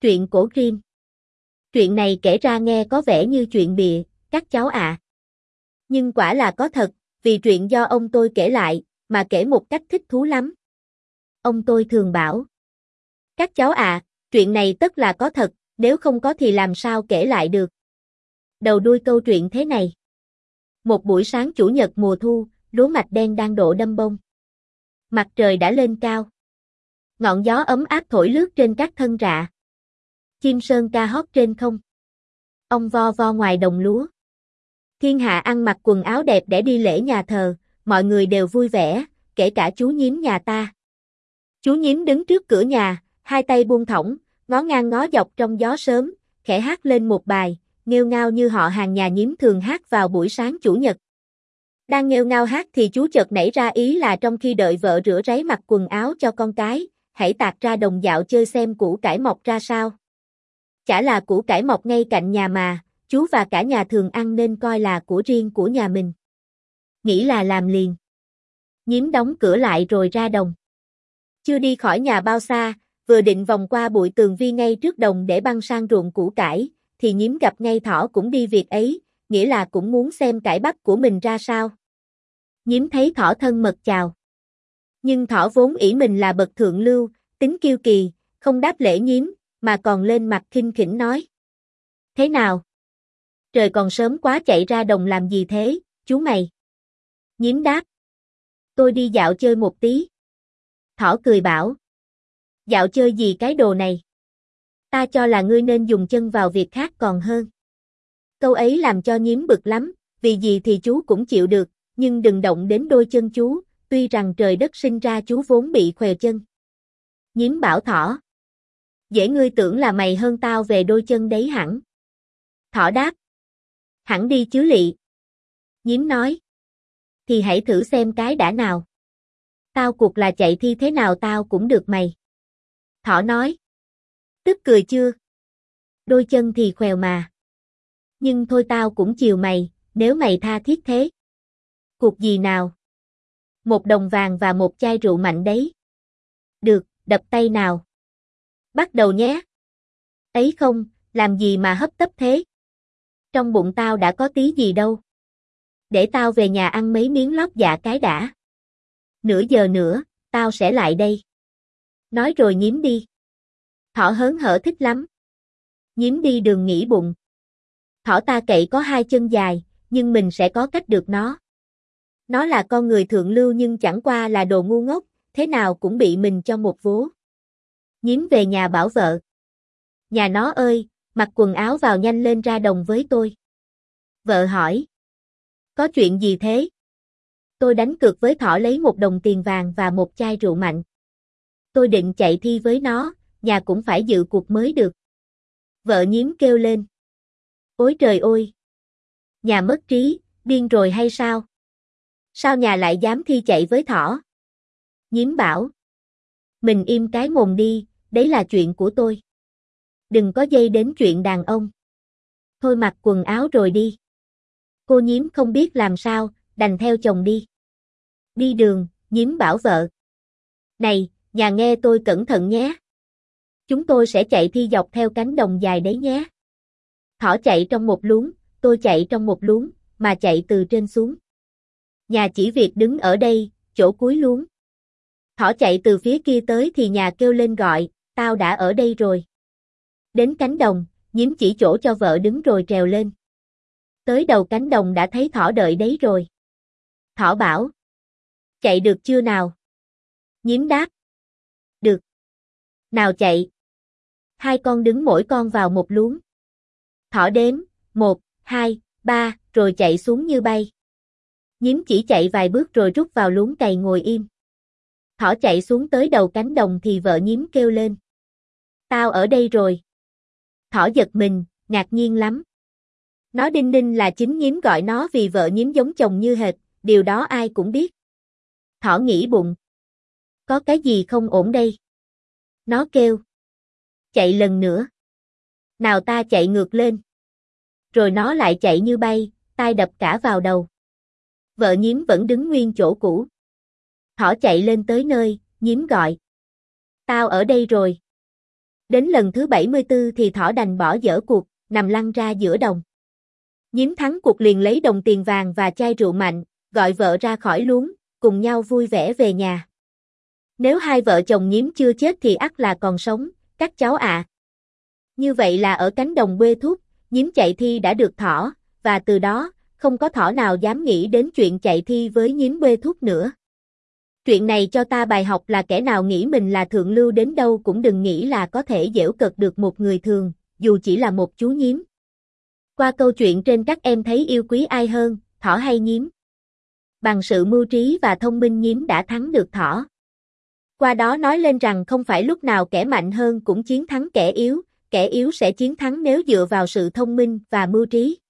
Truyện cổ Grimm. Truyện này kể ra nghe có vẻ như chuyện bịa, các cháu ạ. Nhưng quả là có thật, vì truyện do ông tôi kể lại, mà kể một cách thích thú lắm. Ông tôi thường bảo: các cháu ạ, truyện này tất là có thật, nếu không có thì làm sao kể lại được. Đầu đuôi câu chuyện thế này. Một buổi sáng chủ nhật mùa thu, lúa mạch đen đang độ đâm bông. Mặt trời đã lên cao. Ngọn gió ấm áp thổi lướt trên các thân rạ. Chim sơn ca hót trên không. Ong vo vo ngoài đồng lúa. Thiên hạ ăn mặc quần áo đẹp để đi lễ nhà thờ, mọi người đều vui vẻ, kể cả chú nhím nhà ta. Chú nhím đứng trước cửa nhà, hai tay buông thõng, ngó ngang ngó dọc trong gió sớm, khẽ hát lên một bài, nghêu ngao như họ hàng nhà nhím thường hát vào buổi sáng chủ nhật. Đang nghêu ngao hát thì chú chợt nảy ra ý là trong khi đợi vợ rửa ráy mặc quần áo cho con cái, hãy tạt ra đồng dạo chơi xem củ cải mọc ra sao. Chả là củ cải mọc ngay cạnh nhà mà, chú và cả nhà thường ăn nên coi là của riêng của nhà mình. Nghĩ là làm liền. Nhím đóng cửa lại rồi ra đồng. Chưa đi khỏi nhà bao xa, vừa định vòng qua bụi tường vi ngay trước đồng để băng sang ruộng củ cải, thì nhím gặp ngay thỏ cũng đi việc ấy, nghĩa là cũng muốn xem cải bắp của mình ra sao. Nhím thấy thỏ thân mật chào. Nhưng thỏ vốn ỷ mình là bậc thượng lưu, tính kiêu kỳ, không đáp lễ nhím, mà còn lên mặt khinh khỉnh nói: thế nào? Trời còn sớm quá chạy ra đồng làm gì thế, chú mày? Nhím đáp: tôi đi dạo chơi một tí. Thỏ cười bảo: dạo chơi gì cái đồ này? Ta cho là ngươi nên dùng chân vào việc khác còn hơn. Câu ấy làm cho nhím bực lắm, vì gì thì chú cũng chịu được, nhưng đừng động đến đôi chân chú, tuy rằng trời đất sinh ra chú vốn bị khòe chân. Nhím bảo thỏ: dễ ngươi tưởng là mày hơn tao về đôi chân đấy hẳn. Thỏ đáp: hẳn đi chứ lị. Nhím nói: thì hãy thử xem cái đã nào. Tao cuộc là chạy thi thế nào tao cũng được mày. Thỏ nói: tức cười chưa? Đôi chân thì khèo mà. Nhưng thôi tao cũng chiều mày, nếu mày tha thiết thế. Cuộc gì nào? 1 đồng vàng và 1 chai rượu mạnh đấy. Được, đập tay nào. Bắt đầu nhé. Ấy không, làm gì mà hấp tấp thế? Trong bụng tao đã có tí gì đâu. Để tao về nhà ăn mấy miếng lót dạ cái đã. Nửa giờ nữa, tao sẽ lại đây. Nói rồi nhím đi. Thỏ hớn hở thích lắm. Nhím đi đường nghĩ bụng: thỏ ta cậy có 2 chân dài, nhưng mình sẽ có cách được nó. Nó là con người thượng lưu nhưng chẳng qua là đồ ngu ngốc, thế nào cũng bị mình cho một vố. Nhím về nhà bảo vợ: nhà nó ơi, mặc quần áo vào nhanh lên ra đồng với tôi. Vợ hỏi: có chuyện gì thế? Tôi đánh cược với thỏ lấy 1 đồng tiền vàng và 1 chai rượu mạnh. Tôi định chạy thi với nó, nhà cũng phải dự cuộc mới được. Vợ nhím kêu lên: ôi trời ơi! Nhà mất trí, điên rồi hay sao? Sao nhà lại dám thi chạy với thỏ? Nhím bảo: mình im cái mồm đi, đấy là chuyện của tôi. Đừng có dây đến chuyện đàn ông. Thôi mặc quần áo rồi đi. Cô nhím không biết làm sao, đành theo chồng đi. Đi đường, nhím bảo vợ: này, nhà nghe tôi cẩn thận nhé. Chúng tôi sẽ chạy thi dọc theo cánh đồng dài đấy nhé. Thỏ chạy trong một luống, tôi chạy trong một luống, mà chạy từ trên xuống. Nhà chỉ việc đứng ở đây, chỗ cuối luống. Thỏ chạy từ phía kia tới thì nhà kêu lên gọi: tao đã ở đây rồi. Đến cánh đồng, nhím chỉ chỗ cho vợ đứng rồi trèo lên. Tới đầu cánh đồng đã thấy thỏ đợi đấy rồi. Thỏ bảo: chạy được chưa nào? Nhím đáp: được. Nào chạy. 2 con đứng mỗi con vào một luống. Thỏ đếm, 1, 2, 3, rồi chạy xuống như bay. Nhím chỉ chạy vài bước rồi rút vào luống cày ngồi im. Thỏ chạy xuống tới đầu cánh đồng thì vợ nhím kêu lên: tao ở đây rồi. Thỏ giật mình, ngạc nhiên lắm. Nó đinh ninh là chính nhím gọi nó vì vợ nhím giống chồng như hệt, điều đó ai cũng biết. Thỏ nghĩ bụng: có cái gì không ổn đây? Nó kêu: chạy lần nữa. Nào ta chạy ngược lên. Rồi nó lại chạy như bay, tai đập cả vào đầu. Vợ nhím vẫn đứng nguyên chỗ cũ. Thỏ chạy lên tới nơi, nhím gọi: tao ở đây rồi. Đến lần thứ 74 thì thỏ đành bỏ dở cuộc, nằm lăn ra giữa đồng. Nhím thắng cuộc liền lấy đồng tiền vàng và chai rượu mạnh, gọi vợ ra khỏi luống, cùng nhau vui vẻ về nhà. Nếu hai vợ chồng nhím chưa chết thì ắt là còn sống, các cháu ạ. Như vậy là ở cánh đồng Bê Thúc, nhím chạy thi đã được thỏ, và từ đó, không có thỏ nào dám nghĩ đến chuyện chạy thi với nhím Bê Thúc nữa. Chuyện này cho ta bài học là kẻ nào nghĩ mình là thượng lưu đến đâu cũng đừng nghĩ là có thể giễu cợt được một người thường, dù chỉ là một chú nhím. Qua câu chuyện trên các em thấy yêu quý ai hơn, thỏ hay nhím? Bằng sự mưu trí và thông minh nhím đã thắng được thỏ. Qua đó nói lên rằng không phải lúc nào kẻ mạnh hơn cũng chiến thắng kẻ yếu sẽ chiến thắng nếu dựa vào sự thông minh và mưu trí.